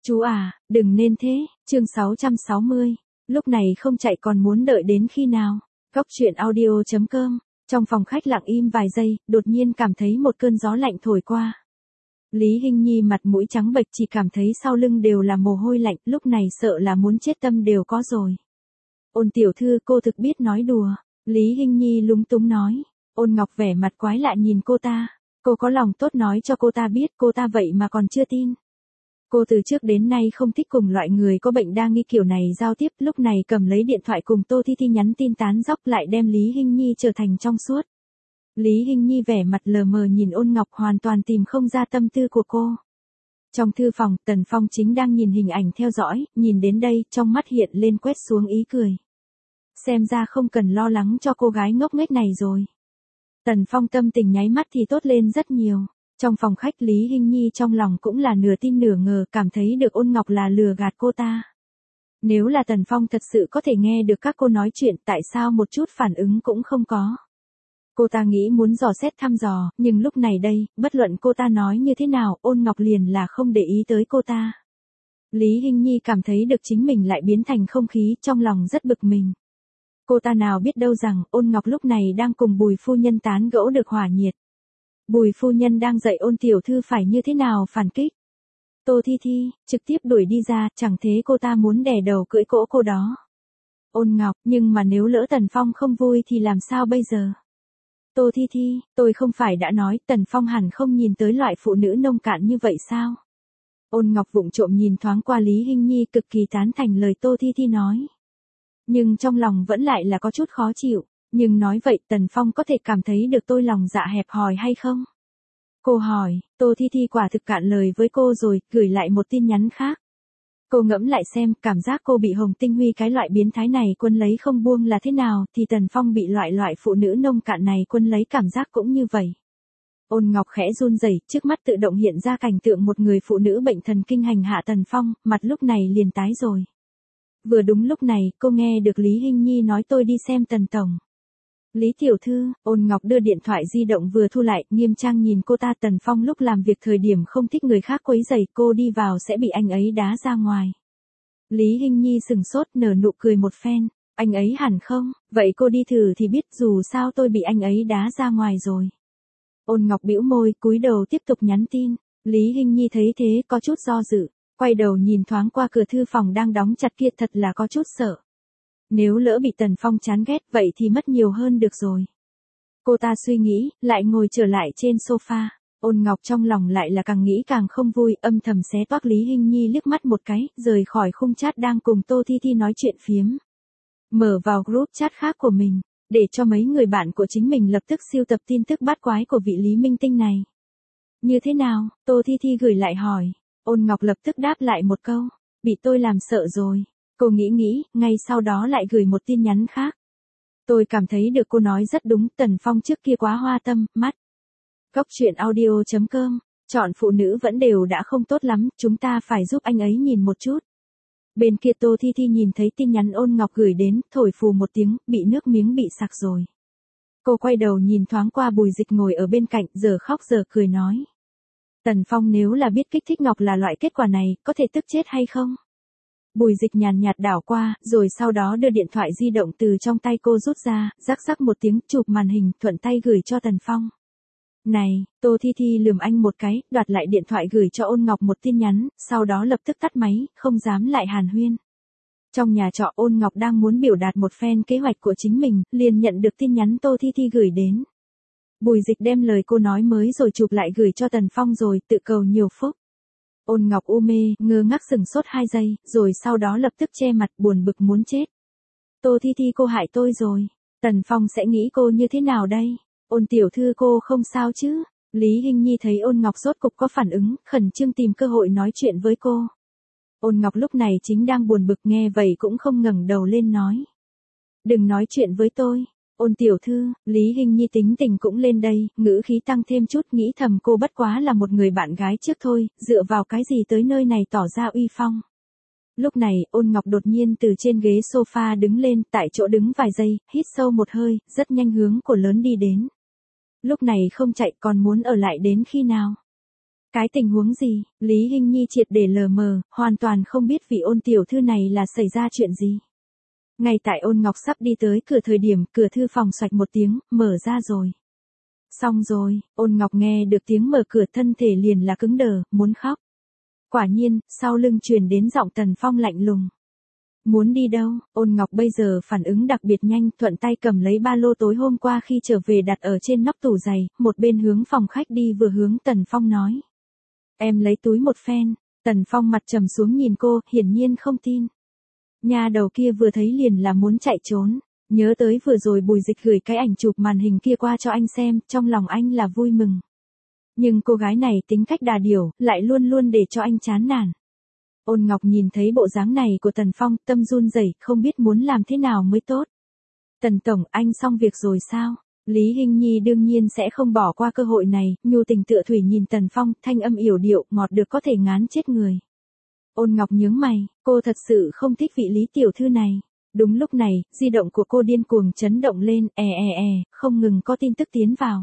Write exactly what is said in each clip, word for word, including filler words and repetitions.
Chú à, đừng nên thế, chương sáu trăm sáu mươi. Lúc này không chạy còn muốn đợi đến khi nào? Góc truyện audio.com. Trong phòng khách lặng im vài giây, đột nhiên cảm thấy một cơn gió lạnh thổi qua. Lý Hinh Nhi mặt mũi trắng bệch, chỉ cảm thấy sau lưng đều là mồ hôi lạnh, lúc này sợ là muốn chết tâm đều có rồi. Ôn tiểu thư, cô thực biết nói đùa. Lý Hinh Nhi lúng túng nói. Ôn Ngọc vẻ mặt quái lạ nhìn cô ta. Cô có lòng tốt nói cho cô ta biết, cô ta vậy mà còn chưa tin. Cô từ trước đến nay không thích cùng loại người có bệnh đa nghi kiểu này giao tiếp, lúc này cầm lấy điện thoại cùng Tô Thi Thi nhắn tin tán dóc, lại đem Lý Hinh Nhi trở thành trong suốt. Lý Hinh Nhi vẻ mặt lờ mờ nhìn Ôn Ngọc, hoàn toàn tìm không ra tâm tư của cô. Trong thư phòng, Tần Phong chính đang nhìn hình ảnh theo dõi, nhìn đến đây, trong mắt hiện lên quét xuống ý cười. Xem ra không cần lo lắng cho cô gái ngốc nghếch này rồi. Tần Phong tâm tình nháy mắt thì tốt lên rất nhiều. Trong phòng khách, Lý Hinh Nhi trong lòng cũng là nửa tin nửa ngờ, cảm thấy được Ôn Ngọc là lừa gạt cô ta. Nếu là Tần Phong thật sự có thể nghe được các cô nói chuyện, tại sao một chút phản ứng cũng không có. Cô ta nghĩ muốn dò xét thăm dò, nhưng lúc này đây, bất luận cô ta nói như thế nào, Ôn Ngọc liền là không để ý tới cô ta. Lý Hinh Nhi cảm thấy được chính mình lại biến thành không khí, trong lòng rất bực mình. Cô ta nào biết đâu rằng, Ôn Ngọc lúc này đang cùng Bùi phu nhân tán gẫu được hỏa nhiệt. Bùi phu nhân đang dạy Ôn tiểu thư phải như thế nào phản kích. Tô Thi Thi, trực tiếp đuổi đi ra, chẳng thế cô ta muốn đè đầu cưỡi cỗ cô đó. Ôn Ngọc, nhưng mà nếu lỡ Tần Phong không vui thì làm sao bây giờ? Tô Thi Thi, tôi không phải đã nói Tần Phong hẳn không nhìn tới loại phụ nữ nông cạn như vậy sao? Ôn Ngọc vụng trộm nhìn thoáng qua Lý Hinh Nhi, cực kỳ tán thành lời Tô Thi Thi nói. Nhưng trong lòng vẫn lại là có chút khó chịu. Nhưng nói vậy Tần Phong có thể cảm thấy được tôi lòng dạ hẹp hòi hay không? Cô hỏi, Tô Thi Thi quả thực cạn lời với cô rồi, gửi lại một tin nhắn khác. Cô ngẫm lại xem, cảm giác cô bị Hồng Tinh Huy cái loại biến thái này quân lấy không buông là thế nào, thì Tần Phong bị loại loại phụ nữ nông cạn này quân lấy cảm giác cũng như vậy. Ôn Ngọc khẽ run rẩy, trước mắt tự động hiện ra cảnh tượng một người phụ nữ bệnh thần kinh hành hạ Tần Phong, mặt lúc này liền tái rồi. Vừa đúng lúc này, cô nghe được Lý Hinh Nhi nói tôi đi xem Tần Tổng. Lý tiểu thư, Ôn Ngọc đưa điện thoại di động vừa thu lại, nghiêm trang nhìn cô ta. Tần Phong lúc làm việc thời điểm không thích người khác quấy rầy, cô đi vào sẽ bị anh ấy đá ra ngoài. Lý Hinh Nhi sừng sốt, nở nụ cười một phen, anh ấy hẳn không, vậy cô đi thử thì biết, dù sao tôi bị anh ấy đá ra ngoài rồi. Ôn Ngọc bĩu môi, cúi đầu tiếp tục nhắn tin. Lý Hinh Nhi thấy thế có chút do dự, quay đầu nhìn thoáng qua cửa thư phòng đang đóng chặt kia, thật là có chút sợ. Nếu lỡ bị Tần Phong chán ghét vậy thì mất nhiều hơn được rồi. Cô ta suy nghĩ, lại ngồi trở lại trên sofa. Ôn Ngọc trong lòng lại là càng nghĩ càng không vui, âm thầm xé toác Lý Hinh Nhi liếc mắt một cái, rời khỏi khung chat đang cùng Tô Thi Thi nói chuyện phiếm. Mở vào group chat khác của mình, để cho mấy người bạn của chính mình lập tức siêu tập tin tức bát quái của vị Lý Minh Tinh này. Như thế nào? Tô Thi Thi gửi lại hỏi. Ôn Ngọc lập tức đáp lại một câu, bị tôi làm sợ rồi. Cô nghĩ nghĩ, ngay sau đó lại gửi một tin nhắn khác. Tôi cảm thấy được cô nói rất đúng, Tần Phong trước kia quá hoa tâm, mắt. Góc truyện audio.com, chọn phụ nữ vẫn đều đã không tốt lắm, chúng ta phải giúp anh ấy nhìn một chút. Bên kia Tô Thi Thi nhìn thấy tin nhắn Ôn Ngọc gửi đến, thổi phù một tiếng, bị nước miếng bị sặc rồi. Cô quay đầu nhìn thoáng qua Bùi Dịch ngồi ở bên cạnh, giờ khóc giờ cười nói. Tần Phong nếu là biết kích thích Ngọc là loại kết quả này, có thể tức chết hay không? Bùi Dịch nhàn nhạt đảo qua, rồi sau đó đưa điện thoại di động từ trong tay cô rút ra, rắc rắc một tiếng, chụp màn hình, thuận tay gửi cho Tần Phong. Này, Tô Thi Thi lườm anh một cái, đoạt lại điện thoại gửi cho Ôn Ngọc một tin nhắn, sau đó lập tức tắt máy, không dám lại hàn huyên. Trong nhà trọ, Ôn Ngọc đang muốn biểu đạt một phen kế hoạch của chính mình, liền nhận được tin nhắn Tô Thi Thi gửi đến. Bùi Dịch đem lời cô nói mới rồi chụp lại gửi cho Tần Phong rồi, tự cầu nhiều phúc. Ôn Ngọc u mê, ngơ ngác sừng sốt hai giây, rồi sau đó lập tức che mặt, buồn bực muốn chết. Tô Thi Thi, cô hại tôi rồi. Tần Phong sẽ nghĩ cô như thế nào đây? Ôn tiểu thư, cô không sao chứ? Lý Hinh Nhi thấy Ôn Ngọc rốt cục có phản ứng, khẩn trương tìm cơ hội nói chuyện với cô. Ôn Ngọc lúc này chính đang buồn bực, nghe vậy cũng không ngẩng đầu lên nói. Đừng nói chuyện với tôi. Ôn tiểu thư, Lý Hinh Nhi tính tình cũng lên đây, ngữ khí tăng thêm chút, nghĩ thầm cô bất quá là một người bạn gái trước thôi, dựa vào cái gì tới nơi này tỏ ra uy phong. Lúc này, Ôn Ngọc đột nhiên từ trên ghế sofa đứng lên, tại chỗ đứng vài giây, hít sâu một hơi, rất nhanh hướng của lớn đi đến. Lúc này không chạy còn muốn ở lại đến khi nào? Cái tình huống gì? Lý Hinh Nhi triệt để lờ mờ, hoàn toàn không biết vị Ôn tiểu thư này là xảy ra chuyện gì. Ngay tại Ôn Ngọc sắp đi tới cửa thời điểm, cửa thư phòng xoạch một tiếng, mở ra rồi. Xong rồi, Ôn Ngọc nghe được tiếng mở cửa thân thể liền là cứng đờ, muốn khóc. Quả nhiên, sau lưng truyền đến giọng Tần Phong lạnh lùng. Muốn đi đâu? Ôn Ngọc bây giờ phản ứng đặc biệt nhanh, thuận tay cầm lấy ba lô tối hôm qua khi trở về đặt ở trên nóc tủ giày, một bên hướng phòng khách đi vừa hướng Tần Phong nói. Em lấy túi một phen. Tần Phong mặt trầm xuống nhìn cô, hiển nhiên không tin. Nha đầu kia vừa thấy liền là muốn chạy trốn. Nhớ tới vừa rồi Bùi Dịch gửi cái ảnh chụp màn hình kia qua cho anh xem, trong lòng anh là vui mừng. Nhưng cô gái này tính cách đà điểu, lại luôn luôn để cho anh chán nản. Ôn Ngọc nhìn thấy bộ dáng này của Tần Phong, tâm run rẩy, không biết muốn làm thế nào mới tốt. Tần Tổng, anh xong việc rồi sao? Lý Hinh Nhi đương nhiên sẽ không bỏ qua cơ hội này, nhu tình tựa thủy nhìn Tần Phong, thanh âm yểu điệu, ngọt được có thể ngán chết người. Ôn Ngọc nhướng mày, cô thật sự không thích vị Lý tiểu thư này. Đúng lúc này, di động của cô điên cuồng chấn động lên, è è è, không ngừng có tin tức tiến vào.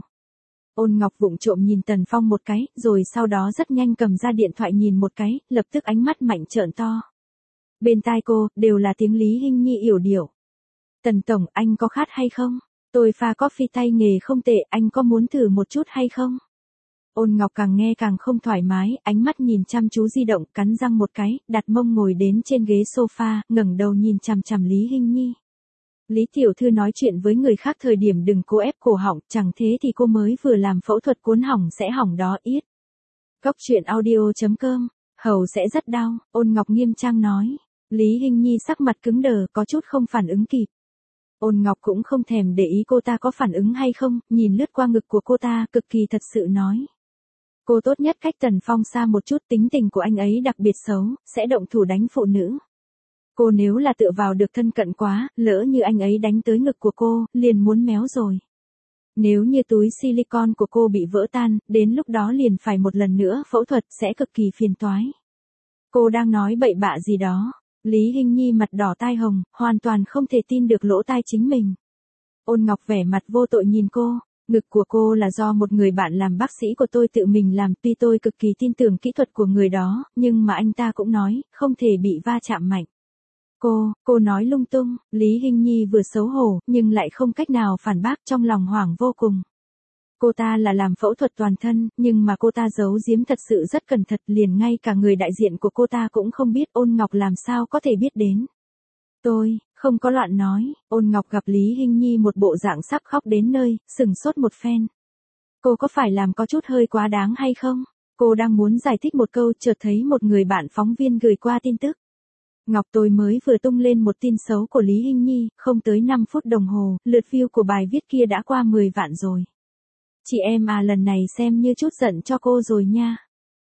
Ôn Ngọc vụng trộm nhìn Tần Phong một cái, rồi sau đó rất nhanh cầm ra điện thoại nhìn một cái, lập tức ánh mắt mạnh trợn to. Bên tai cô, đều là tiếng Lý Hinh Nhi yểu điệu. Tần Tổng, anh có khát hay không? Tôi pha coffee tay nghề không tệ, anh có muốn thử một chút hay không? Ôn Ngọc càng nghe càng không thoải mái, ánh mắt nhìn chăm chú di động, cắn răng một cái, đặt mông ngồi đến trên ghế sofa, ngẩng đầu nhìn chằm chằm Lý Hinh Nhi. Lý tiểu thư nói chuyện với người khác thời điểm đừng cố ép cổ họng, chẳng thế thì cô mới vừa làm phẫu thuật cuốn hỏng sẽ hỏng đó ít. Cốc truyện audio chấm com, hầu sẽ rất đau, Ôn Ngọc nghiêm trang nói. Lý Hinh Nhi sắc mặt cứng đờ, có chút không phản ứng kịp. Ôn Ngọc cũng không thèm để ý cô ta có phản ứng hay không, nhìn lướt qua ngực của cô ta, cực kỳ thật sự nói. Cô tốt nhất cách Tần Phong xa một chút, tính tình của anh ấy đặc biệt xấu, sẽ động thủ đánh phụ nữ. Cô nếu là tựa vào được thân cận quá, lỡ như anh ấy đánh tới ngực của cô, liền muốn méo rồi. Nếu như túi silicon của cô bị vỡ tan, đến lúc đó liền phải một lần nữa phẫu thuật sẽ cực kỳ phiền toái. Cô đang nói bậy bạ gì đó. Lý Hinh Nhi mặt đỏ tai hồng, hoàn toàn không thể tin được lỗ tai chính mình. Ôn Ngọc vẻ mặt vô tội nhìn cô, ngực của cô là do một người bạn làm bác sĩ của tôi tự mình làm, tuy tôi cực kỳ tin tưởng kỹ thuật của người đó, nhưng mà anh ta cũng nói, không thể bị va chạm mạnh. Cô, cô nói lung tung, Lý Hinh Nhi vừa xấu hổ, nhưng lại không cách nào phản bác, trong lòng hoảng vô cùng. Cô ta là làm phẫu thuật toàn thân, nhưng mà cô ta giấu giếm thật sự rất cẩn thận, liền ngay cả người đại diện của cô ta cũng không biết, Ôn Ngọc làm sao có thể biết đến. Tôi, không có loạn nói, Ôn Ngọc gặp Lý Hinh Nhi một bộ dạng sắp khóc đến nơi, sừng sốt một phen. Cô có phải làm có chút hơi quá đáng hay không? Cô đang muốn giải thích một câu, chợt thấy một người bạn phóng viên gửi qua tin tức. Ngọc, tôi mới vừa tung lên một tin xấu của Lý Hinh Nhi, không tới năm phút đồng hồ, lượt view của bài viết kia đã qua mười vạn rồi. Chị em à, lần này xem như chút giận cho cô rồi nha.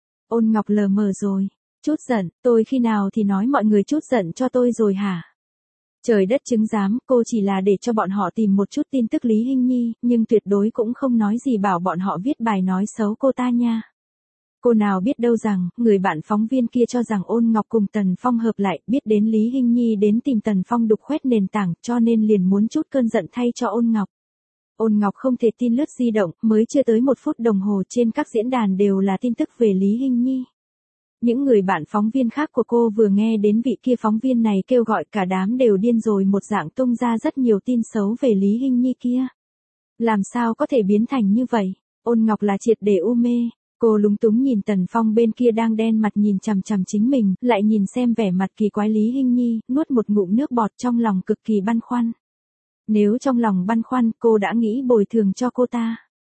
Ôn Ngọc lờ mờ rồi. Chút giận, tôi khi nào thì nói mọi người chút giận cho tôi rồi hả? Trời đất chứng giám, cô chỉ là để cho bọn họ tìm một chút tin tức Lý Hinh Nhi, nhưng tuyệt đối cũng không nói gì bảo bọn họ viết bài nói xấu cô ta nha. Cô nào biết đâu rằng, người bạn phóng viên kia cho rằng Ôn Ngọc cùng Tần Phong hợp lại, biết đến Lý Hinh Nhi đến tìm Tần Phong đục khoét nền tảng, cho nên liền muốn chút cơn giận thay cho Ôn Ngọc. Ôn Ngọc không thể tin lướt di động, mới chưa tới một phút đồng hồ trên các diễn đàn đều là tin tức về Lý Hinh Nhi. Những người bạn phóng viên khác của cô vừa nghe đến vị kia phóng viên này kêu gọi cả đám đều điên rồi một dạng tung ra rất nhiều tin xấu về Lý Hinh Nhi kia. Làm sao có thể biến thành như vậy? Ôn Ngọc là triệt để u mê. Cô lúng túng nhìn Tần Phong bên kia đang đen mặt nhìn chằm chằm chính mình, lại nhìn xem vẻ mặt kỳ quái Lý Hinh Nhi, nuốt một ngụm nước bọt trong lòng cực kỳ băn khoăn. Nếu trong lòng băn khoăn, cô đã nghĩ bồi thường cho cô ta.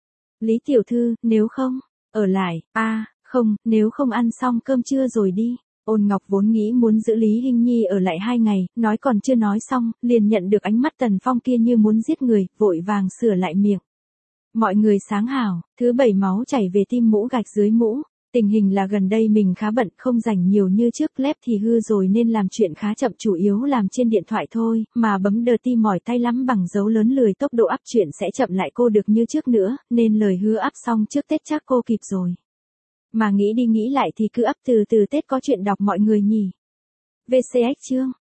Lý tiểu thư, nếu không, ở lại, a à, không, nếu không ăn xong cơm trưa rồi đi. Ôn Ngọc vốn nghĩ muốn giữ Lý Hinh Nhi ở lại hai ngày, nói còn chưa nói xong, liền nhận được ánh mắt Tần Phong kia như muốn giết người, vội vàng sửa lại miệng. Mọi người sáng hảo, thứ bảy máu chảy về tim mũ gạch dưới mũ. Tình hình là gần đây mình khá bận, không rảnh nhiều như trước, lép thì hư rồi nên làm chuyện khá chậm, chủ yếu làm trên điện thoại thôi, mà bấm đờ ti mỏi tay lắm, bằng dấu lớn lười, tốc độ up chuyện sẽ chậm lại cô được như trước nữa, nên lời hứa up xong trước Tết chắc cô kịp rồi. Mà nghĩ đi nghĩ lại thì cứ up từ từ Tết có chuyện đọc mọi người nhỉ. vê xê ích chương